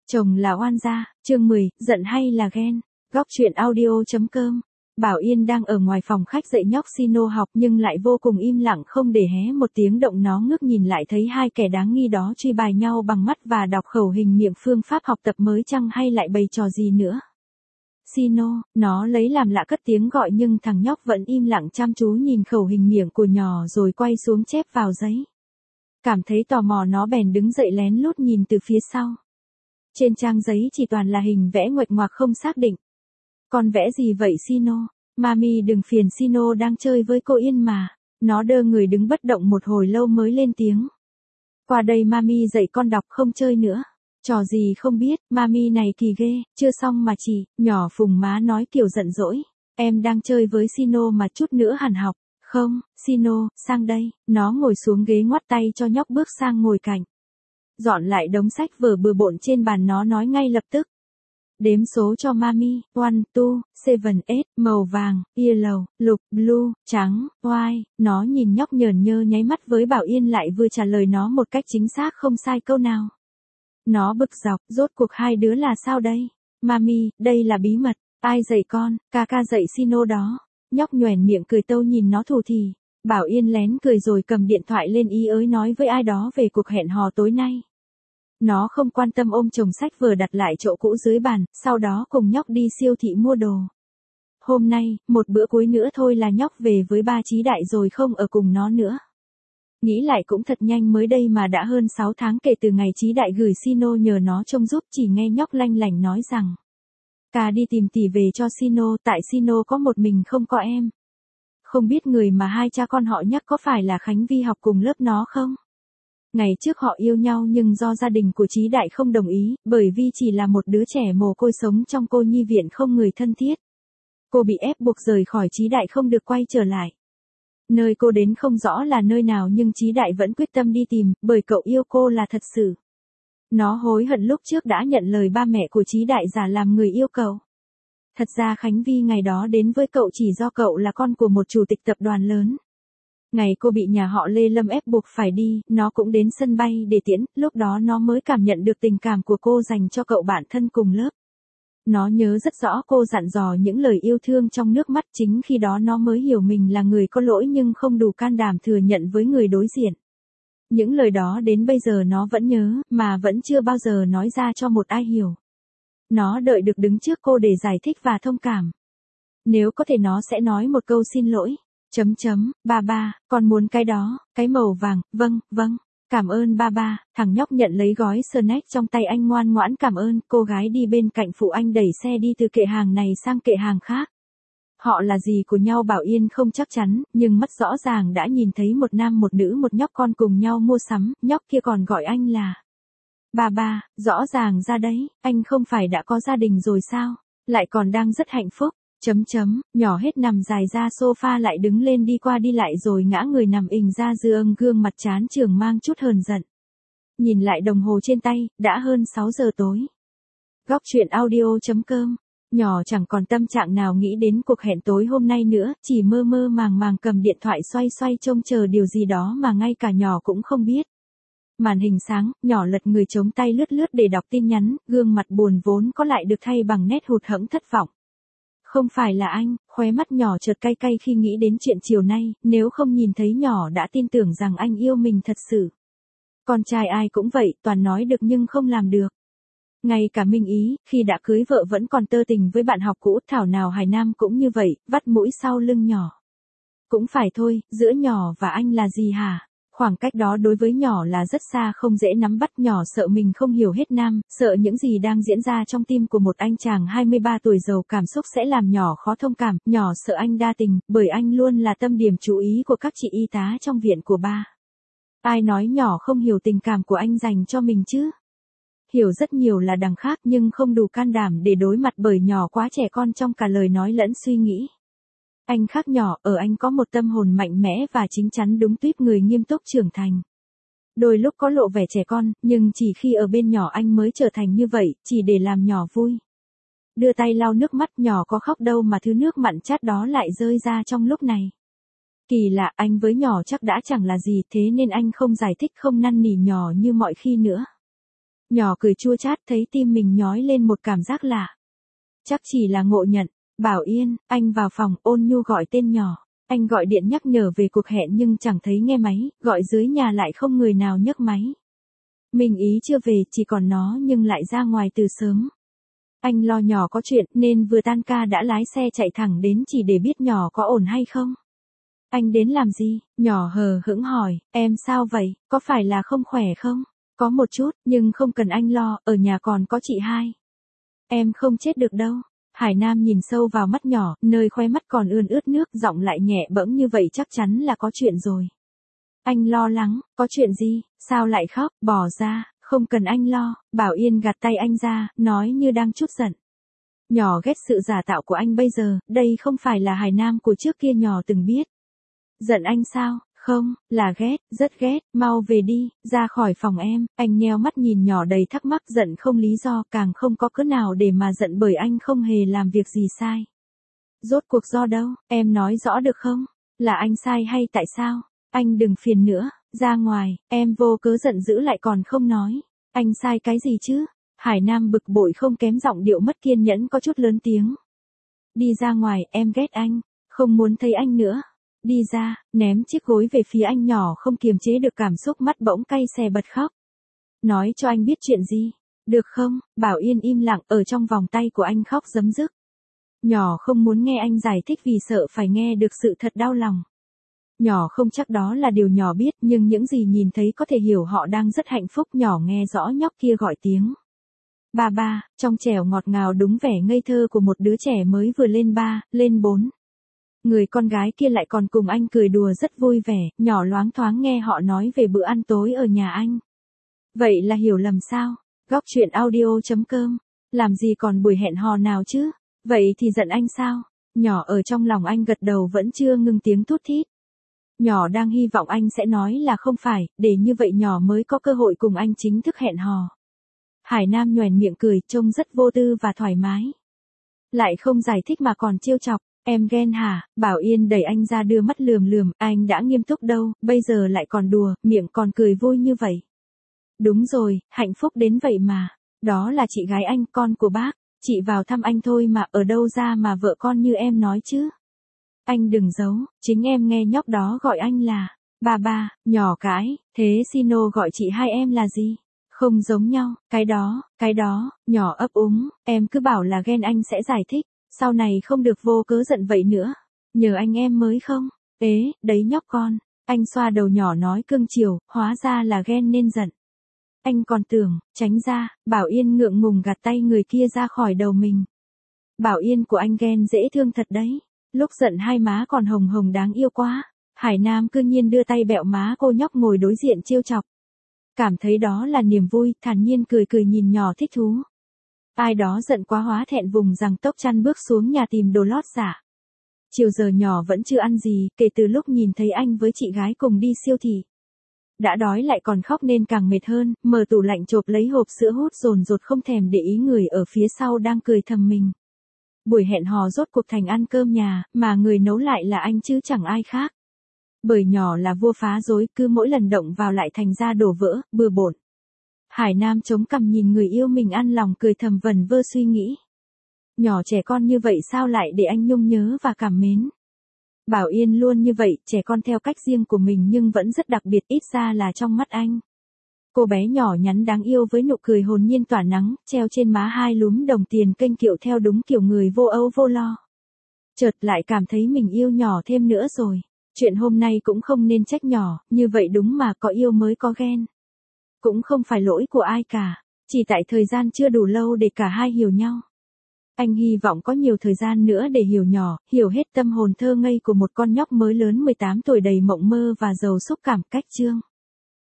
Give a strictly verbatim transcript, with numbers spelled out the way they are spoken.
Chồng là oan gia, chương mười, giận hay là ghen. Góc truyện audio.com. Bảo Yên đang ở ngoài phòng khách dạy nhóc Sino học nhưng lại vô cùng im lặng không để hé một tiếng động. Nó ngước nhìn lại thấy hai kẻ đáng nghi đó truy bài nhau bằng mắt và đọc khẩu hình miệng. Phương pháp học tập mới chăng hay lại bày trò gì nữa? Sino, nó lấy làm lạ cất tiếng gọi nhưng thằng nhóc vẫn im lặng chăm chú nhìn khẩu hình miệng của nhỏ rồi quay xuống chép vào giấy. Cảm thấy tò mò nó bèn đứng dậy lén lút nhìn từ phía sau. Trên trang giấy chỉ toàn là hình vẽ nguệch ngoạc không xác định. Con vẽ gì vậy Sino? Mami đừng phiền, Sino đang chơi với cô Yên mà. Nó đơ người đứng bất động một hồi lâu mới lên tiếng. Qua đây Mami dạy con đọc, không chơi nữa. Trò gì không biết, Mami này kỳ ghê, chưa xong mà chị. Nhỏ phùng má nói kiểu giận dỗi. Em đang chơi với Sino mà chút nữa hẳn học. Không, Sino, sang đây. Nó ngồi xuống ghế ngoắt tay cho nhóc bước sang ngồi cạnh. Dọn lại đống sách vở bừa bộn trên bàn, nó nói ngay lập tức. Đếm số cho Mami. One, two, seven, eight. Màu vàng, yellow, lục, blue, trắng, white. Nó nhìn nhóc nhờn nhơ nháy mắt với Bảo Yên lại vừa trả lời nó một cách chính xác không sai câu nào. Nó bực dọc, rốt cuộc hai đứa là sao đây? Mami, đây là bí mật. Ai dạy con? Ca ca dạy Sino đó. Nhóc nhoẻn miệng cười tâu nhìn nó thủ thỉ. Bảo Yên lén cười rồi cầm điện thoại lên ý ới nói với ai đó về cuộc hẹn hò tối nay. Nó không quan tâm ôm chồng sách vừa đặt lại chỗ cũ dưới bàn, sau đó cùng nhóc đi siêu thị mua đồ. Hôm nay, một bữa cuối nữa thôi là nhóc về với ba Chí Đại rồi không ở cùng nó nữa. Nghĩ lại cũng thật nhanh, mới đây mà đã hơn sáu tháng kể từ ngày Chí Đại gửi Sino nhờ nó trông giúp, chỉ nghe nhóc lanh lảnh nói rằng. Ca đi tìm tỉ về cho Sino, tại Sino có một mình không có em. Không biết người mà hai cha con họ nhắc có phải là Khánh Vi học cùng lớp nó không? Ngày trước họ yêu nhau nhưng do gia đình của Chí Đại không đồng ý, bởi vì chỉ là một đứa trẻ mồ côi sống trong cô nhi viện không người thân thiết. Cô bị ép buộc rời khỏi Chí Đại không được quay trở lại. Nơi cô đến không rõ là nơi nào nhưng Chí Đại vẫn quyết tâm đi tìm, bởi cậu yêu cô là thật sự. Nó hối hận lúc trước đã nhận lời ba mẹ của Chí Đại giả làm người yêu cậu. Thật ra Khánh Vi ngày đó đến với cậu chỉ do cậu là con của một chủ tịch tập đoàn lớn. Ngày cô bị nhà họ Lê Lâm ép buộc phải đi, nó cũng đến sân bay để tiễn, lúc đó nó mới cảm nhận được tình cảm của cô dành cho cậu bạn thân cùng lớp. Nó nhớ rất rõ cô dặn dò những lời yêu thương trong nước mắt, chính khi đó nó mới hiểu mình là người có lỗi nhưng không đủ can đảm thừa nhận với người đối diện. Những lời đó đến bây giờ nó vẫn nhớ, mà vẫn chưa bao giờ nói ra cho một ai hiểu. Nó đợi được đứng trước cô để giải thích và thông cảm. Nếu có thể nó sẽ nói một câu xin lỗi. Chấm chấm, ba ba, con muốn cái đó, cái màu vàng, vâng, vâng, cảm ơn ba ba. Thằng nhóc nhận lấy gói snack trong tay anh ngoan ngoãn cảm ơn, cô gái đi bên cạnh phụ anh đẩy xe đi từ kệ hàng này sang kệ hàng khác. Họ là gì của nhau Bảo Yên không chắc chắn, nhưng mắt rõ ràng đã nhìn thấy một nam một nữ một nhóc con cùng nhau mua sắm, nhóc kia còn gọi anh là ba ba, rõ ràng ra đấy, anh không phải đã có gia đình rồi sao, lại còn đang rất hạnh phúc. Chấm chấm, nhỏ hết nằm dài ra sofa lại đứng lên đi qua đi lại rồi ngã người nằm ình ra giường, gương mặt chán chường mang chút hờn giận. Nhìn lại đồng hồ trên tay, đã hơn sáu giờ tối. Góc truyện audio.com. Nhỏ chẳng còn tâm trạng nào nghĩ đến cuộc hẹn tối hôm nay nữa, chỉ mơ mơ màng màng cầm điện thoại xoay xoay trông chờ điều gì đó mà ngay cả nhỏ cũng không biết. Màn hình sáng, nhỏ lật người chống tay lướt lướt để đọc tin nhắn, gương mặt buồn vốn có lại được thay bằng nét hụt hẫng thất vọng. Không phải là anh, khóe mắt nhỏ chợt cay cay khi nghĩ đến chuyện chiều nay, nếu không nhìn thấy nhỏ đã tin tưởng rằng anh yêu mình thật sự. Con trai ai cũng vậy, toàn nói được nhưng không làm được. Ngay cả Minh Ý, khi đã cưới vợ vẫn còn tơ tình với bạn học cũ, thảo nào Hải Nam cũng như vậy, vắt mũi sau lưng nhỏ. Cũng phải thôi, giữa nhỏ và anh là gì hả? Khoảng cách đó đối với nhỏ là rất xa, không dễ nắm bắt. Nhỏ sợ mình không hiểu hết Nam, sợ những gì đang diễn ra trong tim của một anh chàng hai mươi ba tuổi giàu cảm xúc sẽ làm nhỏ khó thông cảm. Nhỏ sợ anh đa tình, bởi anh luôn là tâm điểm chú ý của các chị y tá trong viện của ba. Ai nói nhỏ không hiểu tình cảm của anh dành cho mình chứ? Hiểu rất nhiều là đằng khác nhưng không đủ can đảm để đối mặt bởi nhỏ quá trẻ con trong cả lời nói lẫn suy nghĩ. Anh khác nhỏ, ở anh có một tâm hồn mạnh mẽ và chín chắn, đúng tuýp người nghiêm túc trưởng thành. Đôi lúc có lộ vẻ trẻ con, nhưng chỉ khi ở bên nhỏ anh mới trở thành như vậy, chỉ để làm nhỏ vui. Đưa tay lau nước mắt, nhỏ có khóc đâu mà thứ nước mặn chát đó lại rơi ra trong lúc này. Kỳ lạ, anh với nhỏ chắc đã chẳng là gì, thế nên anh không giải thích không năn nỉ nhỏ như mọi khi nữa. Nhỏ cười chua chát thấy tim mình nhói lên một cảm giác lạ. Chắc chỉ là ngộ nhận. Bảo Yên, anh vào phòng, ôn nhu gọi tên nhỏ. Anh gọi điện nhắc nhở về cuộc hẹn nhưng chẳng thấy nghe máy, gọi dưới nhà lại không người nào nhấc máy. Mình ý chưa về, chỉ còn nó nhưng lại ra ngoài từ sớm. Anh lo nhỏ có chuyện nên vừa tan ca đã lái xe chạy thẳng đến chỉ để biết nhỏ có ổn hay không. Anh đến làm gì? Nhỏ hờ hững hỏi, em sao vậy, có phải là không khỏe không? Có một chút, nhưng không cần anh lo, ở nhà còn có chị hai. Em không chết được đâu. Hải Nam nhìn sâu vào mắt nhỏ, nơi khóe mắt còn ươn ướt nước, giọng lại nhẹ bẫng như vậy chắc chắn là có chuyện rồi. Anh lo lắng, có chuyện gì, sao lại khóc, bỏ ra, không cần anh lo. Bảo Yên gạt tay anh ra, nói như đang trút giận. Nhỏ ghét sự giả tạo của anh bây giờ, đây không phải là Hải Nam của trước kia nhỏ từng biết. Giận anh sao? Không, là ghét, rất ghét, mau về đi, ra khỏi phòng em. Anh nheo mắt nhìn nhỏ đầy thắc mắc, giận không lý do, càng không có cớ nào để mà giận bởi anh không hề làm việc gì sai. Rốt cuộc do đâu, em nói rõ được không? Là anh sai hay tại sao? Anh đừng phiền nữa, ra ngoài, em vô cớ giận dữ lại còn không nói. Anh sai cái gì chứ? Hải Nam bực bội không kém giọng điệu mất kiên nhẫn có chút lớn tiếng. Đi ra ngoài, em ghét anh, không muốn thấy anh nữa. Đi ra, ném chiếc gối về phía anh. Nhỏ không kiềm chế được cảm xúc, mắt bỗng cay xè bật khóc. Nói cho anh biết chuyện gì, được không? Bảo Yên im lặng ở trong vòng tay của anh khóc rấm rức. Nhỏ không muốn nghe anh giải thích vì sợ phải nghe được sự thật đau lòng. Nhỏ không chắc đó là điều nhỏ biết, nhưng những gì nhìn thấy có thể hiểu họ đang rất hạnh phúc. Nhỏ nghe rõ nhóc kia gọi tiếng ba ba, trong trẻo ngọt ngào đúng vẻ ngây thơ của một đứa trẻ mới vừa lên ba, lên bốn. Người con gái kia lại còn cùng anh cười đùa rất vui vẻ. Nhỏ loáng thoáng nghe họ nói về bữa ăn tối ở nhà anh. Vậy là hiểu lầm sao? Góc truyện audio chấm com. Làm gì còn buổi hẹn hò nào chứ? Vậy thì giận anh sao? Nhỏ ở trong lòng anh gật đầu vẫn chưa ngừng tiếng thút thít. Nhỏ đang hy vọng anh sẽ nói là không phải, để như vậy nhỏ mới có cơ hội cùng anh chính thức hẹn hò. Hải Nam nhoẻn miệng cười, trông rất vô tư và thoải mái. Lại không giải thích mà còn trêu chọc. Em ghen hả? Bảo Yên đẩy anh ra đưa mắt lườm lườm, anh đã nghiêm túc đâu, bây giờ lại còn đùa, miệng còn cười vui như vậy. Đúng rồi, hạnh phúc đến vậy mà. Đó là chị gái anh, con của bác. Chị vào thăm anh thôi mà, ở đâu ra mà vợ con như em nói chứ. Anh đừng giấu, chính em nghe nhóc đó gọi anh là ba ba. Nhỏ cãi, thế Sino gọi chị hai em là gì? Không giống nhau, cái đó, cái đó. Nhỏ ấp úng, em cứ bảo là ghen, anh sẽ giải thích. Sau này không được vô cớ giận vậy nữa. Nhờ anh em mới không? Ế, đấy nhóc con. Anh xoa đầu nhỏ nói cưng chiều, hóa ra là ghen nên giận. Anh còn tưởng, tránh ra. Bảo Yên ngượng ngùng gạt tay người kia ra khỏi đầu mình. Bảo Yên của anh ghen dễ thương thật đấy. Lúc giận hai má còn hồng hồng đáng yêu quá. Hải Nam cư nhiên đưa tay bẹo má cô nhóc ngồi đối diện trêu chọc. Cảm thấy đó là niềm vui, thản nhiên cười cười nhìn nhỏ thích thú. Ai đó giận quá hóa thẹn vùng rằng tốc chăn bước xuống nhà tìm đồ lót giả. Chiều giờ nhỏ vẫn chưa ăn gì, kể từ lúc nhìn thấy anh với chị gái cùng đi siêu thị. Đã đói lại còn khóc nên càng mệt hơn, mở tủ lạnh chộp lấy hộp sữa hút dồn dột không thèm để ý người ở phía sau đang cười thầm mình. Buổi hẹn hò rốt cuộc thành ăn cơm nhà, mà người nấu lại là anh chứ chẳng ai khác. Bởi nhỏ là vua phá rối, cứ mỗi lần động vào lại thành ra đổ vỡ, bừa bộn. Hải Nam chống cằm nhìn người yêu mình ăn lòng cười thầm vẩn vơ suy nghĩ. Nhỏ trẻ con như vậy sao lại để anh nhung nhớ và cảm mến. Bảo Yên luôn như vậy, trẻ con theo cách riêng của mình nhưng vẫn rất đặc biệt, ít ra là trong mắt anh. Cô bé nhỏ nhắn đáng yêu với nụ cười hồn nhiên tỏa nắng, treo trên má hai lúm đồng tiền kênh kiệu theo đúng kiểu người vô âu vô lo. Chợt lại cảm thấy mình yêu nhỏ thêm nữa rồi. Chuyện hôm nay cũng không nên trách nhỏ, như vậy đúng mà, có yêu mới có ghen. Cũng không phải lỗi của ai cả, chỉ tại thời gian chưa đủ lâu để cả hai hiểu nhau. Anh hy vọng có nhiều thời gian nữa để hiểu nhỏ, hiểu hết tâm hồn thơ ngây của một con nhóc mới lớn mười tám tuổi đầy mộng mơ và giàu xúc cảm. Cách chương.